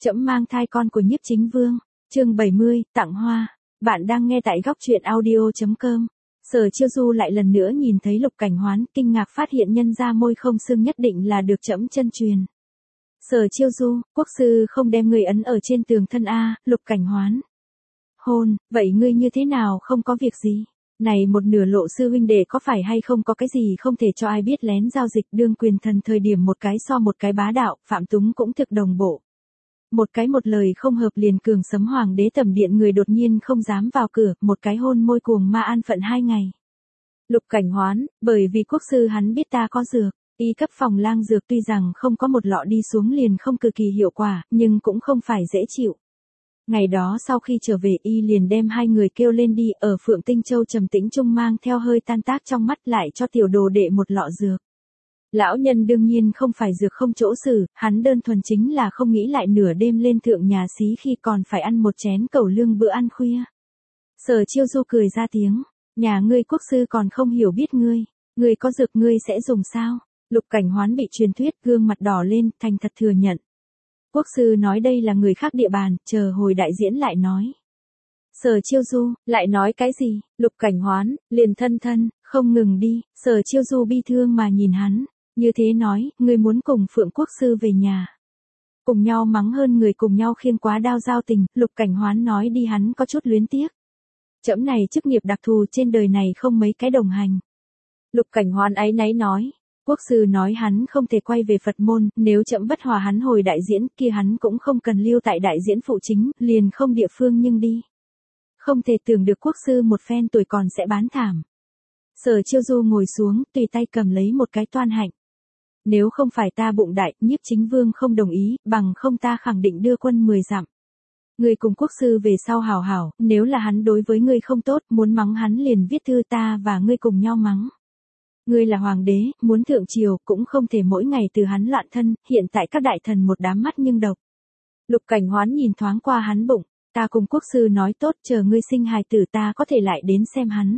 Trẫm mang thai con của Nhiếp Chính Vương, chương 70, tặng hoa. Bạn đang nghe tại góc truyện audio.com. Sở Chiêu Du lại lần nữa nhìn thấy Lục Cảnh Hoán, kinh ngạc phát hiện nhân ra môi không xương nhất định là được trẫm chân truyền. Sở Chiêu Du, quốc sư không đem người ấn ở trên tường thân a. Lục Cảnh Hoán. Hôn, vậy ngươi như thế nào không có việc gì? Này một nửa lộ sư huynh đệ có phải hay không có cái gì không thể cho ai biết lén giao dịch đương quyền thần thời điểm một cái so một cái bá đạo, Phạm Túng cũng thực đồng bộ. Một cái một lời không hợp liền cường sấm hoàng đế tầm điện người đột nhiên không dám vào cửa, một cái hôn môi cuồng ma an phận 2 ngày. Lục Cảnh Hoán, bởi vì quốc sư hắn biết ta có dược, y cấp phòng lang dược tuy rằng không có một lọ đi xuống liền không cực kỳ hiệu quả, nhưng cũng không phải dễ chịu. Ngày đó sau khi trở về y liền đem 2 người kêu lên đi ở Phượng Tinh Châu trầm tĩnh trung mang theo hơi tan tác trong mắt lại cho tiểu đồ đệ một lọ dược. Lão nhân đương nhiên không phải dược không chỗ xử, hắn đơn thuần chính là không nghĩ lại nửa đêm lên thượng nhà xí khi còn phải ăn một chén cẩu lương bữa ăn khuya. Sở Chiêu Du cười ra tiếng, nhà ngươi quốc sư còn không hiểu biết ngươi có dược ngươi sẽ dùng sao? Lục Cảnh Hoán bị truyền thuyết gương mặt đỏ lên, thành thật thừa nhận. Quốc sư nói đây là người khác địa bàn, chờ hồi đại diễn lại nói. Sở Chiêu Du, lại nói cái gì? Lục Cảnh Hoán, liền thân, không ngừng đi, Sở Chiêu Du bi thương mà nhìn hắn, như thế nói, ngươi muốn cùng Phượng quốc sư về nhà. Cùng nhau mắng hơn người cùng nhau khiêng quá đao giao tình, Lục Cảnh Hoán nói đi hắn có chút luyến tiếc. Trẫm này chức nghiệp đặc thù trên đời này không mấy cái đồng hành. Lục Cảnh Hoán áy náy nói. Quốc sư nói hắn không thể quay về Phật môn, nếu trẫm bất hòa hắn hồi đại diễn kia hắn cũng không cần lưu tại đại diễn phụ chính, liền không địa phương nhưng đi. Không thể tưởng được quốc sư một phen tuổi còn sẽ bán thảm. Sở Chiêu Du ngồi xuống, tùy tay cầm lấy một cái toan hạnh. Nếu không phải ta bụng đại, Nhiếp Chính Vương không đồng ý, bằng không ta khẳng định đưa quân 10 dặm. Ngươi cùng quốc sư về sau hảo hảo, nếu là hắn đối với ngươi không tốt, muốn mắng hắn liền viết thư ta và ngươi cùng nhau mắng. Ngươi là hoàng đế, muốn thượng triều, cũng không thể mỗi ngày từ hắn loạn thân, hiện tại các đại thần một đám mắt nhưng độc. Lục Cảnh Hoán nhìn thoáng qua hắn bụng, ta cùng quốc sư nói tốt chờ ngươi sinh hài tử ta có thể lại đến xem hắn.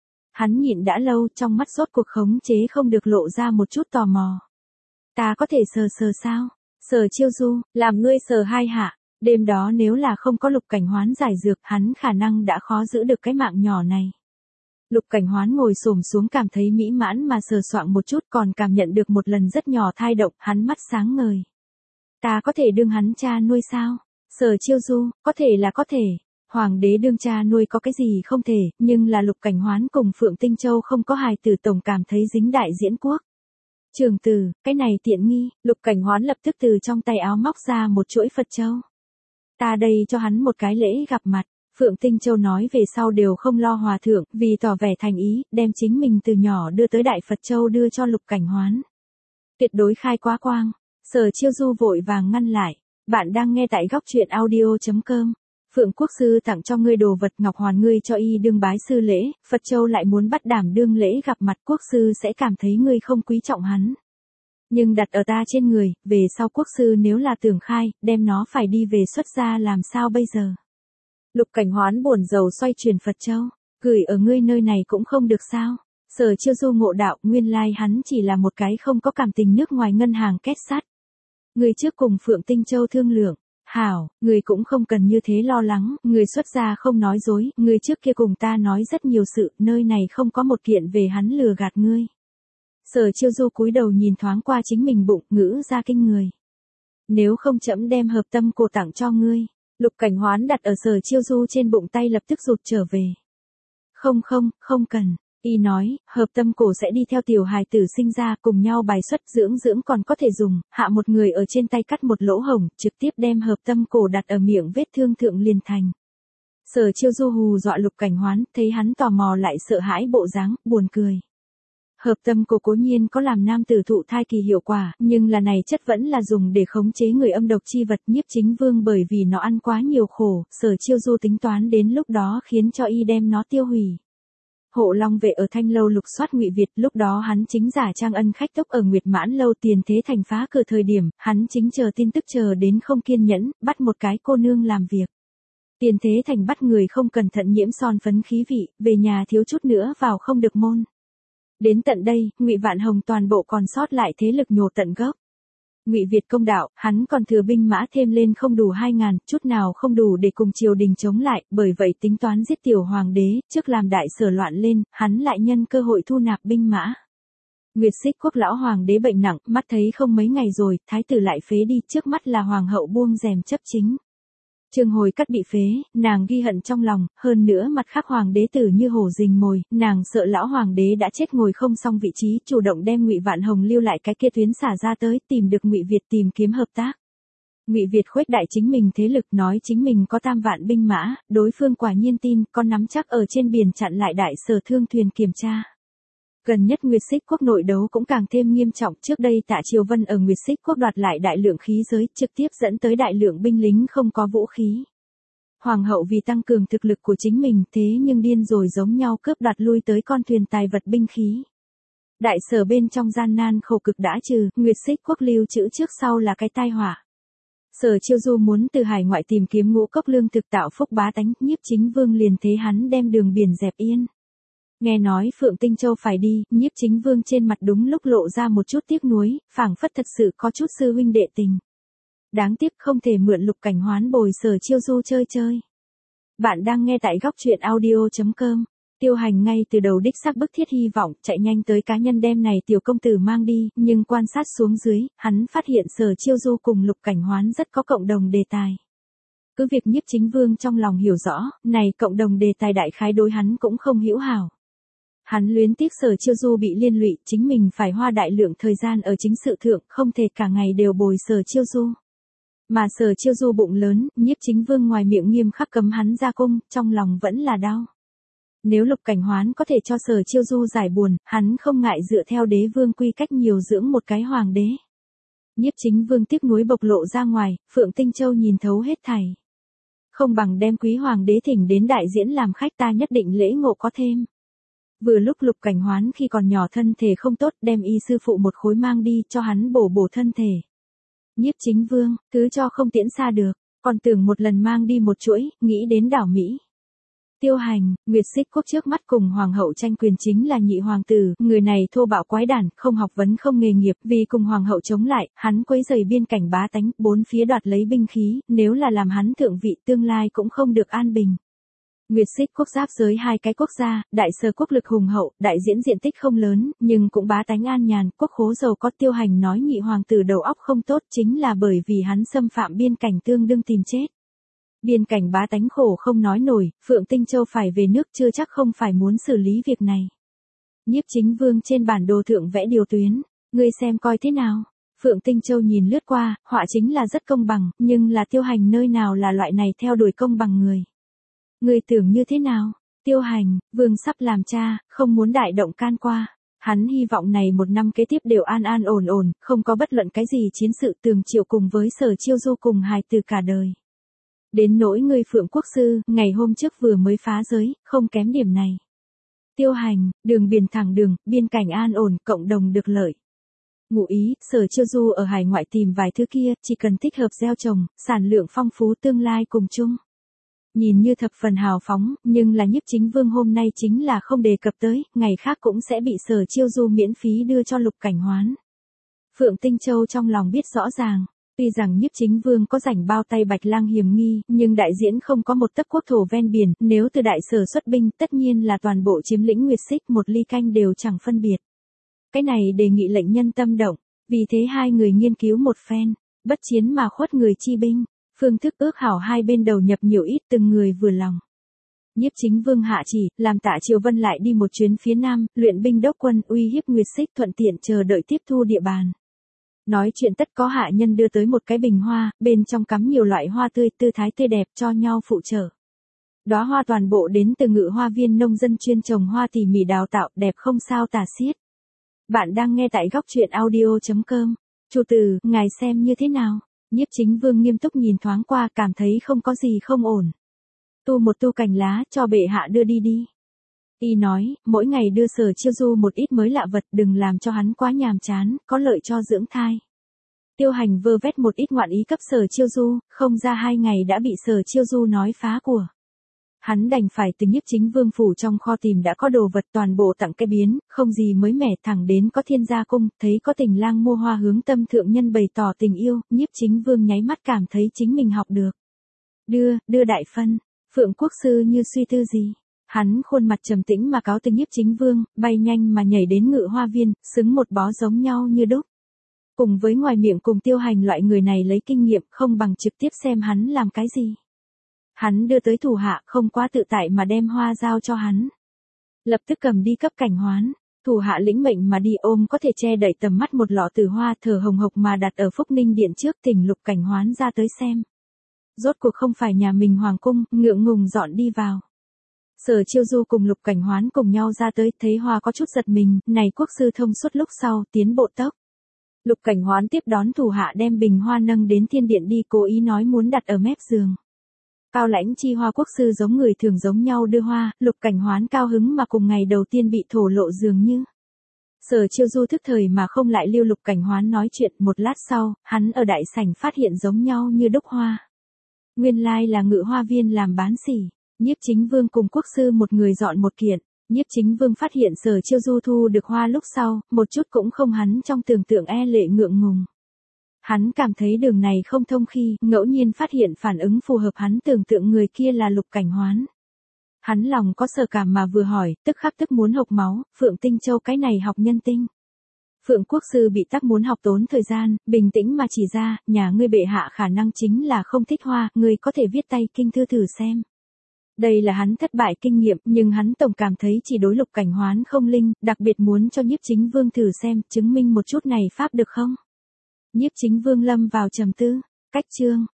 Hắn nhịn đã lâu trong mắt rốt cuộc khống chế không được lộ ra một chút tò mò. Ta có thể sờ sao? Sở Chiêu Du, làm ngươi sờ 2 hạ, đêm đó nếu là không có Lục Cảnh Hoán giải dược hắn khả năng đã khó giữ được cái mạng nhỏ này. Lục Cảnh Hoán ngồi xổm xuống cảm thấy mỹ mãn mà sờ soạng một chút còn cảm nhận được một lần rất nhỏ thai động, hắn mắt sáng ngời. Ta có thể đương hắn cha nuôi sao? Sở Chiêu Du, có thể là có thể. Hoàng đế đương cha nuôi có cái gì không thể, nhưng là Lục Cảnh Hoán cùng Phượng Tinh Châu không có hài tử tổng cảm thấy dính đại diễn quốc. Trường tử, cái này tiện nghi, Lục Cảnh Hoán lập tức từ trong tay áo móc ra một chuỗi Phật châu. Ta đây cho hắn một cái lễ gặp mặt. Phượng Tinh Châu nói về sau đều không lo hòa thượng, vì tỏ vẻ thành ý, đem chính mình từ nhỏ đưa tới Đại Phật Châu đưa cho Lục Cảnh Hoán. Tuyệt đối khai quá quang. Sở Chiêu Du vội vàng ngăn lại. Bạn đang nghe tại góc truyện audio.com. Phượng quốc sư tặng cho ngươi đồ vật ngọc hoàn ngươi cho y đương bái sư lễ, Phật Châu lại muốn bắt đảm đương lễ gặp mặt quốc sư sẽ cảm thấy ngươi không quý trọng hắn. Nhưng đặt ở ta trên người, về sau quốc sư nếu là tưởng khai, đem nó phải đi về xuất gia làm sao bây giờ? Lục Cảnh Hoán buồn rầu xoay chuyển Phật Châu, gửi ở ngươi nơi này cũng không được sao? Sở Chiêu Du ngộ đạo, nguyên lai hắn chỉ là một cái không có cảm tình nước ngoài ngân hàng kết sắt. Ngươi trước cùng Phượng Tinh Châu thương lượng, hảo, ngươi cũng không cần như thế lo lắng, ngươi xuất gia không nói dối, ngươi trước kia cùng ta nói rất nhiều sự, nơi này không có một kiện về hắn lừa gạt ngươi. Sở Chiêu Du cúi đầu nhìn thoáng qua chính mình bụng, ngữ ra kinh người. Nếu không trẫm đem hợp tâm cổ tặng cho ngươi. Lục Cảnh Hoán đặt ở Sở Chiêu Du trên bụng tay lập tức rụt trở về. Không cần, y nói, hợp tâm cổ sẽ đi theo tiểu hài tử sinh ra cùng nhau bài xuất dưỡng còn có thể dùng, hạ một người ở trên tay cắt một lỗ hổng, trực tiếp đem hợp tâm cổ đặt ở miệng vết thương thượng liền thành. Sở Chiêu Du hù dọa Lục Cảnh Hoán, thấy hắn tò mò lại sợ hãi bộ dáng, buồn cười. Hợp tâm cổ cố nhiên có làm nam tử thụ thai kỳ hiệu quả, nhưng là này chất vẫn là dùng để khống chế người âm độc chi vật. Nhiếp Chính Vương bởi vì nó ăn quá nhiều khổ, Sở Chiêu Du tính toán đến lúc đó khiến cho y đem nó tiêu hủy. Hộ Long Vệ ở Thanh Lâu lục soát Ngụy Việt, lúc đó hắn chính giả trang ân khách tốc ở Nguyệt Mãn Lâu Tiền Thế Thành phá cửa thời điểm, hắn chính chờ tin tức chờ đến không kiên nhẫn, bắt một cái cô nương làm việc. Tiền Thế Thành bắt người không cẩn thận nhiễm son phấn khí vị, về nhà thiếu chút nữa vào không được môn. Đến tận đây, Ngụy Vạn Hồng toàn bộ còn sót lại thế lực nhổ tận gốc. Ngụy Việt công đạo, hắn còn thừa binh mã thêm lên không đủ 2.000, chút nào không đủ để cùng triều đình chống lại, bởi vậy tính toán giết tiểu hoàng đế, trước làm đại sở loạn lên, hắn lại nhân cơ hội thu nạp binh mã. Nguyệt Xích Quốc lão hoàng đế bệnh nặng, mắt thấy không mấy ngày rồi, thái tử lại phế đi, trước mắt là hoàng hậu buông rèm chấp chính. Trương Hồi Cắt bị phế, nàng ghi hận trong lòng, hơn nữa mặt khác hoàng đế tử như hổ rình mồi, nàng sợ lão hoàng đế đã chết ngồi không xong vị trí, chủ động đem Ngụy Vạn Hồng lưu lại cái kia tuyến xả ra tới, tìm được Ngụy Việt tìm kiếm hợp tác. Ngụy Việt khuếch đại chính mình thế lực, nói chính mình có 3 vạn binh mã, đối phương quả nhiên tin, có nắm chắc ở trên biển chặn lại đại sở thương thuyền kiểm tra. Gần nhất Nguyệt Xích Quốc nội đấu cũng càng thêm nghiêm trọng, trước đây Tạ Triều Vân ở Nguyệt Xích Quốc đoạt lại đại lượng khí giới, trực tiếp dẫn tới đại lượng binh lính không có vũ khí. Hoàng hậu vì tăng cường thực lực của chính mình, thế nhưng điên rồi giống nhau cướp đoạt lui tới con thuyền tài vật binh khí. Đại sở bên trong gian nan khổ cực đã trừ, Nguyệt Xích Quốc lưu trữ trước sau là cái tai họa. Sở Chiêu Du muốn từ hải ngoại tìm kiếm ngũ cốc lương thực tạo phúc bá tánh, Nhiếp Chính Vương liền thế hắn đem đường biển dẹp yên. Nghe nói Phượng Tinh Châu phải đi, Nhiếp Chính Vương trên mặt đúng lúc lộ ra một chút tiếc nuối, phảng phất thật sự có chút sư huynh đệ tình. Đáng tiếc không thể mượn Lục Cảnh Hoán bồi Sở Chiêu Du chơi chơi. Bạn đang nghe tại góc truyện audio.com. Tiêu Hành ngay từ đầu đích xác bức thiết hy vọng chạy nhanh tới cá nhân đem này tiểu công tử mang đi, nhưng quan sát xuống dưới, hắn phát hiện Sở Chiêu Du cùng Lục Cảnh Hoán rất có cộng đồng đề tài. Cứ việc Nhiếp Chính Vương trong lòng hiểu rõ, này cộng đồng đề tài đại khái đối hắn cũng không hữu hảo. Hắn luyến tiếc Sở Chiêu Du bị liên lụy, chính mình phải hoa đại lượng thời gian ở chính sự thượng, không thể cả ngày đều bồi Sở Chiêu Du. Mà Sở Chiêu Du bụng lớn, Nhiếp Chính Vương ngoài miệng nghiêm khắc cấm hắn ra cung, trong lòng vẫn là đau. Nếu Lục Cảnh Hoán có thể cho Sở Chiêu Du giải buồn, hắn không ngại dựa theo đế vương quy cách nhiều dưỡng một cái hoàng đế. Nhiếp Chính Vương tiếc nuối bộc lộ ra ngoài, Phượng Tinh Châu nhìn thấu hết thảy. Không bằng đem quý hoàng đế thỉnh đến đại diễn làm khách, ta nhất định lễ ngộ có thêm. Vừa lúc Lục Cảnh Hoán khi còn nhỏ thân thể không tốt, đem y sư phụ một khối mang đi cho hắn bổ thân thể. Nhiếp Chính Vương, cứ cho không tiễn xa được, còn tưởng một lần mang đi một chuỗi, nghĩ đến đảo Mỹ. Tiêu Hành, Nguyệt Xích Quốc trước mắt cùng hoàng hậu tranh quyền chính là nhị hoàng tử, người này thô bạo quái đản, không học vấn không nghề nghiệp, vì cùng hoàng hậu chống lại, hắn quấy rầy biên cảnh bá tánh, bốn phía đoạt lấy binh khí, nếu là làm hắn thượng vị tương lai cũng không được an bình. Nguyệt Xích Quốc giáp giới 2 cái quốc gia, đại sở quốc lực hùng hậu, đại diễn diện tích không lớn, nhưng cũng bá tánh an nhàn, quốc khố giàu có. Tiêu Hành nói nhị hoàng tử đầu óc không tốt chính là bởi vì hắn xâm phạm biên cảnh tương đương tìm chết. Biên cảnh bá tánh khổ không nói nổi, Phượng Tinh Châu phải về nước chưa chắc không phải muốn xử lý việc này. Nhiếp Chính Vương trên bản đồ thượng vẽ điều tuyến, ngươi xem coi thế nào. Phượng Tinh Châu nhìn lướt qua, họa chính là rất công bằng, nhưng là Tiêu Hành nơi nào là loại này theo đuổi công bằng người. Ngươi tưởng như thế nào? Tiêu Hành, vương sắp làm cha, không muốn đại động can qua. Hắn hy vọng này một năm kế tiếp đều an an ổn ổn, không có bất luận cái gì chiến sự tường triệu cùng với Sở Chiêu Du cùng hài từ cả đời. Đến nỗi ngươi Phượng Quốc Sư, ngày hôm trước vừa mới phá giới, không kém điểm này. Tiêu Hành, đường biển thẳng đường, biên cảnh an ổn, cộng đồng được lợi. Ngụ ý, Sở Chiêu Du ở hải ngoại tìm vài thứ kia, chỉ cần thích hợp gieo trồng, sản lượng phong phú tương lai cùng chung. Nhìn như thập phần hào phóng, nhưng là Nhiếp Chính Vương hôm nay chính là không đề cập tới, ngày khác cũng sẽ bị Sở Chiêu Du miễn phí đưa cho Lục Cảnh Hoán. Phượng Tinh Châu trong lòng biết rõ ràng, tuy rằng Nhiếp Chính Vương có rảnh bao tay Bạch Lang hiểm nghi, nhưng đại diễn không có một tấc quốc thổ ven biển, nếu từ đại sở xuất binh tất nhiên là toàn bộ chiếm lĩnh Nguyệt Xích, một ly canh đều chẳng phân biệt. Cái này đề nghị lệnh nhân tâm động, vì thế hai người nghiên cứu một phen, bất chiến mà khuất người chi binh. Phương thức ước hảo hai bên đầu nhập nhiều ít từng người vừa lòng. Nhiếp Chính Vương hạ chỉ, làm Tạ Triều Vân lại đi một chuyến phía nam, luyện binh đốc quân uy hiếp Nguyệt Xích thuận tiện chờ đợi tiếp thu địa bàn. Nói chuyện tất có hạ nhân đưa tới một cái bình hoa, bên trong cắm nhiều loại hoa tươi, tư thái tươi đẹp cho nhau phụ trợ. Đóa hoa toàn bộ đến từ Ngự Hoa Viên nông dân chuyên trồng hoa tỉ mỉ đào tạo, đẹp không sao tả xiết. Bạn đang nghe tại góc truyện audio.com. Chủ tử, ngài xem như thế nào? Nhiếp Chính Vương nghiêm túc nhìn thoáng qua, cảm thấy không có gì không ổn. Tu một tu cành lá, cho bệ hạ đưa đi đi. Y nói, mỗi ngày đưa Sở Chiêu Du một ít mới lạ vật, đừng làm cho hắn quá nhàm chán, có lợi cho dưỡng thai. Tiêu Hành vơ vét một ít ngoạn ý cấp Sở Chiêu Du, không ra 2 ngày đã bị Sở Chiêu Du nói phá của. Hắn đành phải từ Nhiếp Chính Vương phủ trong kho tìm đã có đồ vật toàn bộ tặng cái biến, không gì mới mẻ, thẳng đến có Thiên Gia cung, thấy có Tình Lang mua hoa hướng Tâm thượng nhân bày tỏ tình yêu, Nhiếp Chính Vương nháy mắt cảm thấy chính mình học được. Đưa đại phân, Phượng Quốc sư như suy tư gì. Hắn khuôn mặt trầm tĩnh mà cáo từ Nhiếp Chính Vương, bay nhanh mà nhảy đến Ngự Hoa viên, xứng một bó giống nhau như đúc. Cùng với ngoài miệng cùng Tiêu Hành loại người này lấy kinh nghiệm, không bằng trực tiếp xem hắn làm cái gì. Hắn đưa tới thủ hạ, không quá tự tại mà đem hoa giao cho hắn. Lập tức cầm đi cấp Cảnh Hoán, thủ hạ lĩnh mệnh mà đi ôm có thể che đậy tầm mắt một lọ tử hoa thở hồng hộc mà đặt ở Phúc Ninh điện trước, thỉnh Lục Cảnh Hoán ra tới xem. Rốt cuộc không phải nhà mình hoàng cung, ngượng ngùng dọn đi vào. Sở Chiêu Du cùng Lục Cảnh Hoán cùng nhau ra tới, thấy hoa có chút giật mình, này quốc sư thông suốt lúc sau, tiến bộ tốc. Lục Cảnh Hoán tiếp đón thủ hạ đem bình hoa nâng đến thiên điện đi, cố ý nói muốn đặt ở mép giường. Cao Lãnh Chi Hoa quốc sư giống người thường giống nhau đưa hoa, Lục Cảnh Hoán cao hứng mà cùng ngày đầu tiên bị thổ lộ dường như. Sở Chiêu Du thức thời mà không lại lưu Lục Cảnh Hoán nói chuyện, một lát sau, hắn ở đại sảnh phát hiện giống nhau như đúc hoa. Nguyên lai là Ngự Hoa viên làm bán sỉ, Nhiếp Chính Vương cùng quốc sư một người dọn một kiện. Nhiếp Chính Vương phát hiện Sở Chiêu Du thu được hoa lúc sau, một chút cũng không hắn trong tưởng tượng e lệ ngượng ngùng. Hắn cảm thấy đường này không thông khi, ngẫu nhiên phát hiện phản ứng phù hợp hắn tưởng tượng người kia là Lục Cảnh Hoán. Hắn lòng có sở cảm mà vừa hỏi, tức khắc tức muốn hộc máu, Phượng Tinh Châu cái này học nhân tinh. Phượng quốc sư bị tắc muốn học tốn thời gian, bình tĩnh mà chỉ ra, nhà ngươi bệ hạ khả năng chính là không thích hoa, ngươi có thể viết tay kinh thư thử xem. Đây là hắn thất bại kinh nghiệm, nhưng hắn tổng cảm thấy chỉ đối Lục Cảnh Hoán không linh, đặc biệt muốn cho Nhiếp Chính Vương thử xem, chứng minh một chút này pháp được không? Nhiếp Chính Vương lâm vào trầm tư, cách chương.